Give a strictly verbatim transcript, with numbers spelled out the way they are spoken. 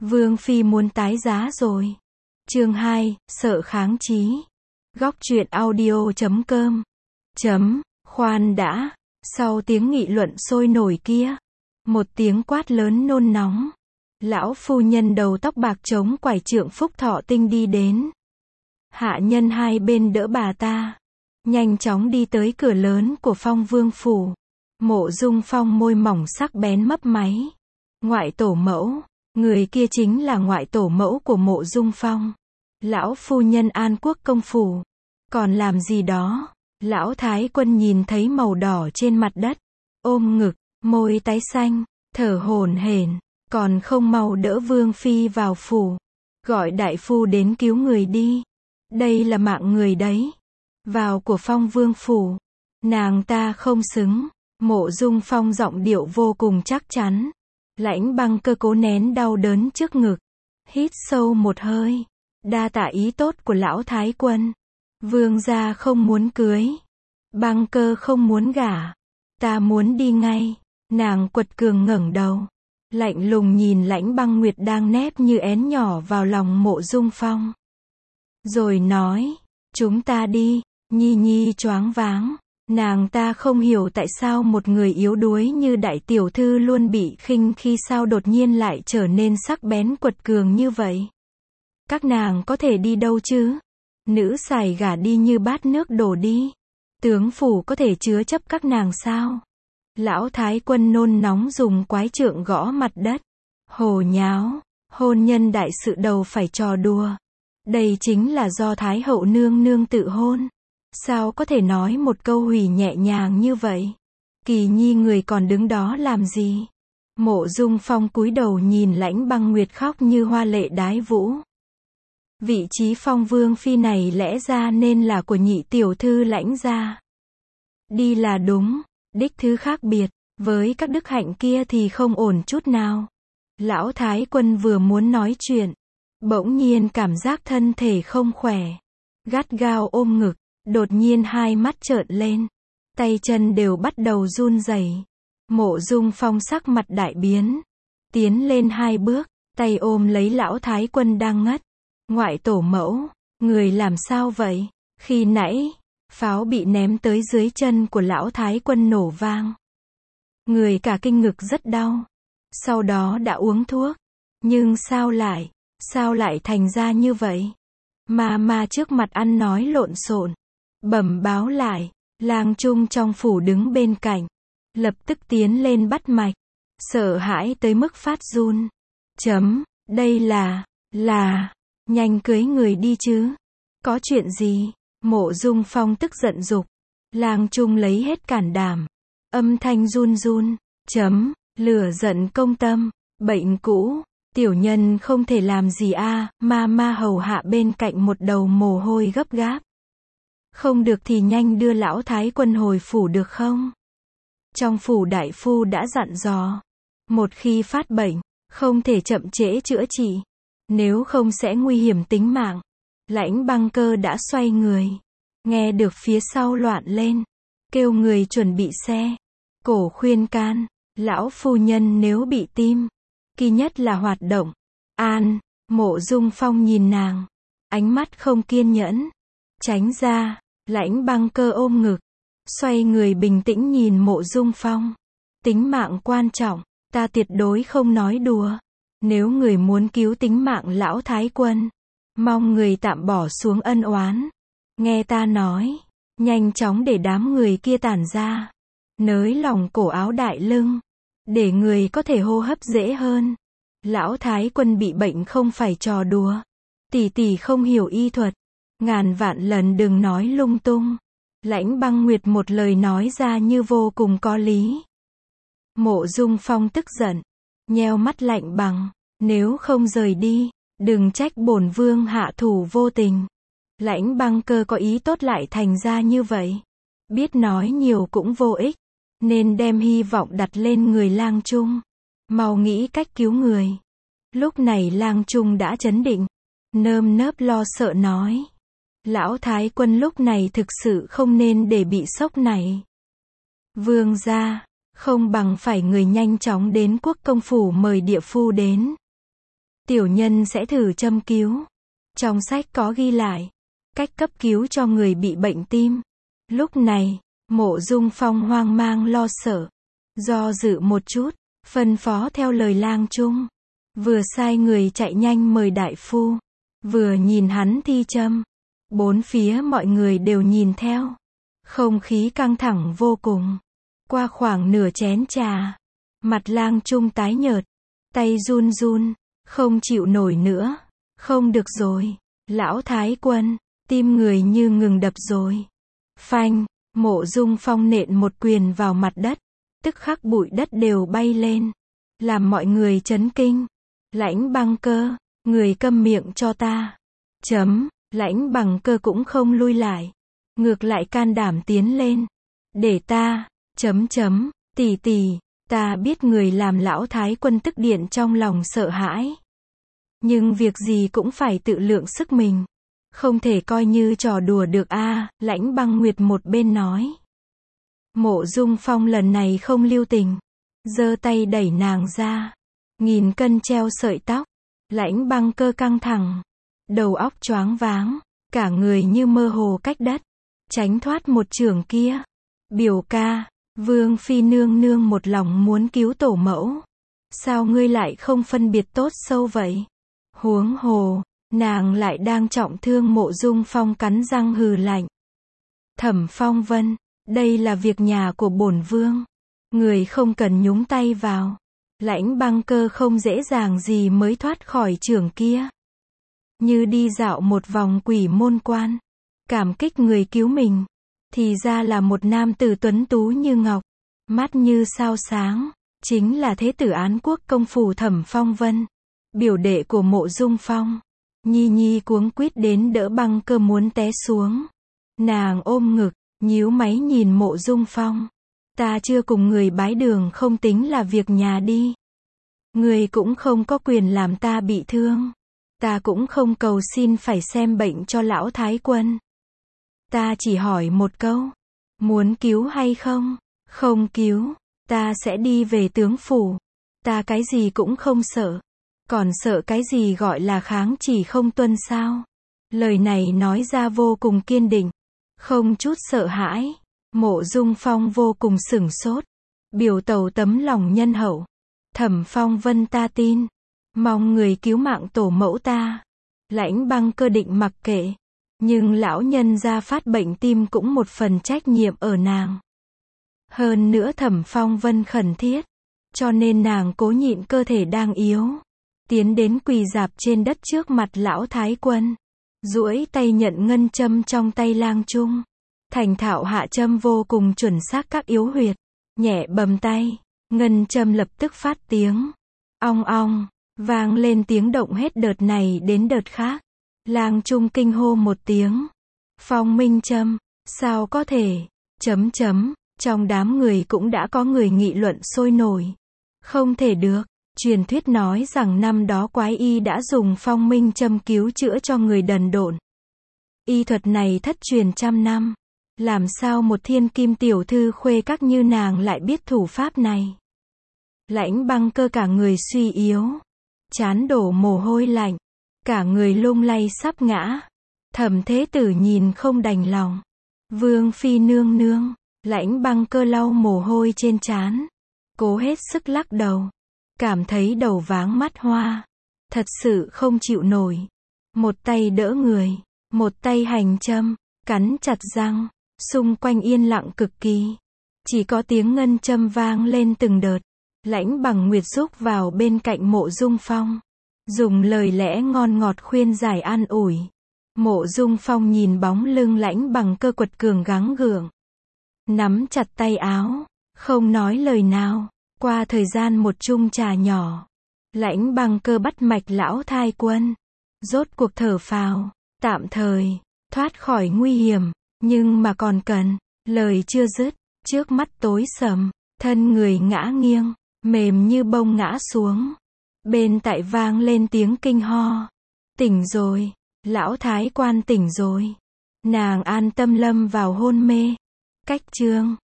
Vương phi muốn tái giá rồi. Chương hai, sợ kháng chí. Góc truyện audio chấm com. Chấm, khoan đã. Sau tiếng nghị luận sôi nổi kia, một tiếng quát lớn nôn nóng. Lão phu nhân đầu tóc bạc chống quải trượng Phúc Thọ Tinh đi đến. Hạ nhân hai bên đỡ bà ta, nhanh chóng đi tới cửa lớn của Phong Vương phủ. Mộ Dung Phong môi mỏng sắc bén mấp máy. Ngoại tổ mẫu, người kia chính là ngoại tổ mẫu của Mộ Dung Phong. Lão phu nhân An Quốc công phủ, còn làm gì đó? Lão thái quân nhìn thấy màu đỏ trên mặt đất, ôm ngực, môi tái xanh, thở hổn hển, còn không mau đỡ Vương phi vào phủ, gọi đại phu đến cứu người đi. Đây là mạng người đấy. Vào của Phong Vương phủ, nàng ta không xứng. Mộ Dung Phong giọng điệu vô cùng chắc chắn. Lãnh Băng Cơ cố nén đau đớn trước ngực, hít sâu một hơi. Đa tạ ý tốt của lão thái quân. Vương gia không muốn cưới, Băng Cơ không muốn gả, ta muốn đi ngay. Nàng quật cường ngẩng đầu, lạnh lùng nhìn Lãnh Băng Nguyệt đang nép như én nhỏ vào lòng Mộ Dung Phong, rồi nói, chúng ta đi. Nhi Nhi choáng váng. Nàng ta không hiểu tại sao một người yếu đuối như đại tiểu thư luôn bị khinh khi sao đột nhiên lại trở nên sắc bén quật cường như vậy. Các nàng có thể đi đâu chứ? Nữ xài gả đi như bát nước đổ đi. Tướng phủ có thể chứa chấp các nàng sao? Lão thái quân nôn nóng dùng quái trượng gõ mặt đất. Hồ nháo, hôn nhân đại sự đầu phải trò đùa. Đây chính là do Thái hậu nương nương tự hôn. Sao có thể nói một câu hủy nhẹ nhàng như vậy? Kỳ Nhi người còn đứng đó làm gì? Mộ Dung Phong cúi đầu nhìn Lãnh Băng Nguyệt khóc như hoa lệ đái vũ. Vị trí Phong Vương phi này lẽ ra nên là của nhị tiểu thư Lãnh gia. Đi là đúng, đích thứ khác biệt, với các đức hạnh kia thì không ổn chút nào. Lão thái quân vừa muốn nói chuyện, bỗng nhiên cảm giác thân thể không khỏe, gắt gao ôm ngực. Đột nhiên hai mắt trợn lên, tay chân đều bắt đầu run rẩy. Mộ Dung Phong sắc mặt đại biến, tiến lên hai bước, tay ôm lấy lão thái quân đang ngất. Ngoại tổ mẫu, người làm sao vậy? Khi nãy, pháo bị ném tới dưới chân của lão thái quân nổ vang. Người cả kinh ngực rất đau. Sau đó đã uống thuốc. Nhưng sao lại, sao lại thành ra như vậy? Mà mà trước mặt ăn nói lộn xộn. Bẩm báo lại, lang trung trong phủ đứng bên cạnh, lập tức tiến lên bắt mạch, sợ hãi tới mức phát run. Chấm, đây là, là, nhanh cưới người đi chứ. Có chuyện gì? Mộ Dung Phong tức giận giục. Lang trung lấy hết cản đảm, âm thanh run run. Chấm, lửa giận công tâm, bệnh cũ, tiểu nhân không thể làm gì a. Ma ma hầu hạ bên cạnh một đầu mồ hôi gấp gáp. Không được thì nhanh đưa lão thái quân hồi phủ được không? Trong phủ đại phu đã dặn dò, một khi phát bệnh, không thể chậm trễ chữa trị, nếu không sẽ nguy hiểm tính mạng. Lãnh Băng Cơ đã xoay người, nghe được phía sau loạn lên, kêu người chuẩn bị xe. Cổ khuyên can, lão phu nhân nếu bị tim, kỳ nhất là hoạt động. An, Mộ Dung Phong nhìn nàng, ánh mắt không kiên nhẫn. Tránh ra. Lãnh Băng Cơ ôm ngực, xoay người bình tĩnh nhìn Mộ Dung Phong. Tính mạng quan trọng, ta tuyệt đối không nói đùa. Nếu người muốn cứu tính mạng lão thái quân, mong người tạm bỏ xuống ân oán. Nghe ta nói, nhanh chóng để đám người kia tản ra. Nới lỏng cổ áo đại lưng, để người có thể hô hấp dễ hơn. Lão thái quân bị bệnh không phải trò đùa. Tỷ tỷ không hiểu y thuật. Ngàn vạn lần đừng nói lung tung. Lãnh Băng Nguyệt một lời nói ra như vô cùng có lý. Mộ Dung Phong tức giận, nheo mắt lạnh bằng. Nếu không rời đi, đừng trách bổn vương hạ thủ vô tình. Lãnh Băng Cơ có ý tốt lại thành ra như vậy. Biết nói nhiều cũng vô ích, nên đem hy vọng đặt lên người lang trung. Mau nghĩ cách cứu người. Lúc này lang trung đã trấn định, nơm nớp lo sợ nói. Lão thái quân lúc này thực sự không nên để bị sốc này. Vương gia, không bằng phải người nhanh chóng đến quốc công phủ mời địa phu đến. tiểu nhân sẽ thử châm cứu. Trong sách có ghi lại, cách cấp cứu cho người bị bệnh tim. Lúc này, Mộ Dung Phong hoang mang lo sợ. Do dự một chút, phân phó theo lời Lang Trung. Vừa sai người chạy nhanh mời đại phu. Vừa nhìn hắn thi châm. Bốn phía mọi người đều nhìn theo. Không khí căng thẳng vô cùng. Qua khoảng nửa chén trà, mặt Lang Trung tái nhợt, tay run run, không chịu nổi nữa. Không được rồi, lão thái quân, tim người như ngừng đập rồi. Phanh, Mộ Dung Phong nện một quyền vào mặt đất, tức khắc bụi đất đều bay lên, làm mọi người chấn kinh. Lãnh Băng Cơ, người câm miệng cho ta. Chấm, Lãnh Bằng Cơ cũng không lui lại, ngược lại can đảm tiến lên. Để ta, chấm chấm, tỷ tỷ, ta biết người làm lão thái quân tức điện trong lòng sợ hãi. Nhưng việc gì cũng phải tự lượng sức mình. Không thể coi như trò đùa được a, à, Lãnh Băng Nguyệt một bên nói. Mộ Dung Phong lần này không lưu tình, giơ tay đẩy nàng ra. Nghìn cân treo sợi tóc, Lãnh Băng Cơ căng thẳng, đầu óc choáng váng, cả người như mơ hồ cách đất, tránh thoát một chưởng kia. Biểu ca, Vương phi nương nương một lòng muốn cứu tổ mẫu, sao ngươi lại không phân biệt tốt sâu vậy? Huống hồ, nàng lại đang trọng thương. Mộ Dung Phong cắn răng hừ lạnh. Thẩm Phong Vân, đây là việc nhà của bổn vương, người không cần nhúng tay vào. Lãnh Băng Cơ không dễ dàng gì mới thoát khỏi chưởng kia. Như đi dạo một vòng quỷ môn quan, cảm kích người cứu mình. Thì ra là một nam tử tuấn tú như ngọc, mắt như sao sáng, chính là thế tử Án Quốc công phủ Thẩm Phong Vân, biểu đệ của Mộ Dung Phong. Nhi Nhi cuống quýt đến đỡ Băng Cơ muốn té xuống. Nàng ôm ngực, nhíu máy nhìn Mộ Dung Phong. Ta chưa cùng người bái đường không tính là việc nhà đi. Người cũng không có quyền làm ta bị thương. Ta cũng không cầu xin phải xem bệnh cho lão thái quân. Ta chỉ hỏi một câu, muốn cứu hay không? Không cứu, ta sẽ đi về tướng phủ. Ta cái gì cũng không sợ. Còn sợ cái gì gọi là kháng chỉ không tuân sao? Lời này nói ra vô cùng kiên định, không chút sợ hãi. Mộ Dung Phong vô cùng sửng sốt. Biểu tẩu tấm lòng nhân hậu. Thẩm Phong Vân ta tin. Mong người cứu mạng tổ mẫu ta. Lãnh Băng Cơ định mặc kệ. Nhưng lão nhân gia phát bệnh tim cũng một phần trách nhiệm ở nàng. Hơn nữa Thẩm Phong Vân khẩn thiết. Cho nên nàng cố nhịn cơ thể đang yếu. Tiến đến quỳ rạp trên đất trước mặt lão thái quân. Duỗi tay nhận ngân châm trong tay Lang Trung. Thành thạo hạ châm vô cùng chuẩn xác các yếu huyệt. Nhẹ bầm tay, ngân châm lập tức phát tiếng. Ong ong, vang lên tiếng động hết đợt này đến đợt khác. Lang Trung kinh hô một tiếng. Phong minh châm, sao có thể, chấm chấm, trong đám người cũng đã có người nghị luận sôi nổi. Không thể được, truyền thuyết nói rằng năm đó quái y đã dùng phong minh châm cứu chữa cho người đần độn. Y thuật này thất truyền trăm năm. Làm sao một thiên kim tiểu thư khuê các như nàng lại biết thủ pháp này? Lãnh Băng Cơ cả người suy yếu, trán đổ mồ hôi lạnh, cả người lung lay sắp ngã. Thẩm thế tử nhìn không đành lòng. Vương phi nương nương, Lãnh Băng Cơ lau mồ hôi trên trán, cố hết sức lắc đầu, cảm thấy đầu váng mắt hoa, thật sự không chịu nổi. Một tay đỡ người, một tay hành châm, cắn chặt răng. Xung quanh yên lặng cực kỳ. Chỉ có tiếng ngân châm vang lên từng đợt. Lãnh Bằng Nguyệt rúc vào bên cạnh Mộ Dung Phong, dùng lời lẽ ngon ngọt khuyên giải an ủi. Mộ Dung Phong nhìn bóng lưng Lãnh Bằng Cơ quật cường gắng gượng, nắm chặt tay áo, không nói lời nào. Qua thời gian một chung trà nhỏ, Lãnh Bằng Cơ bắt mạch lão thái quân, rốt cuộc thở phào, tạm thời thoát khỏi nguy hiểm. Nhưng mà còn cần, lời chưa dứt, trước mắt tối sầm, thân người ngã nghiêng, mềm như bông ngã xuống. Bên tai vang lên tiếng kinh ho. Tỉnh rồi, lão thái quan tỉnh rồi. Nàng an tâm lâm vào hôn mê. Cách chương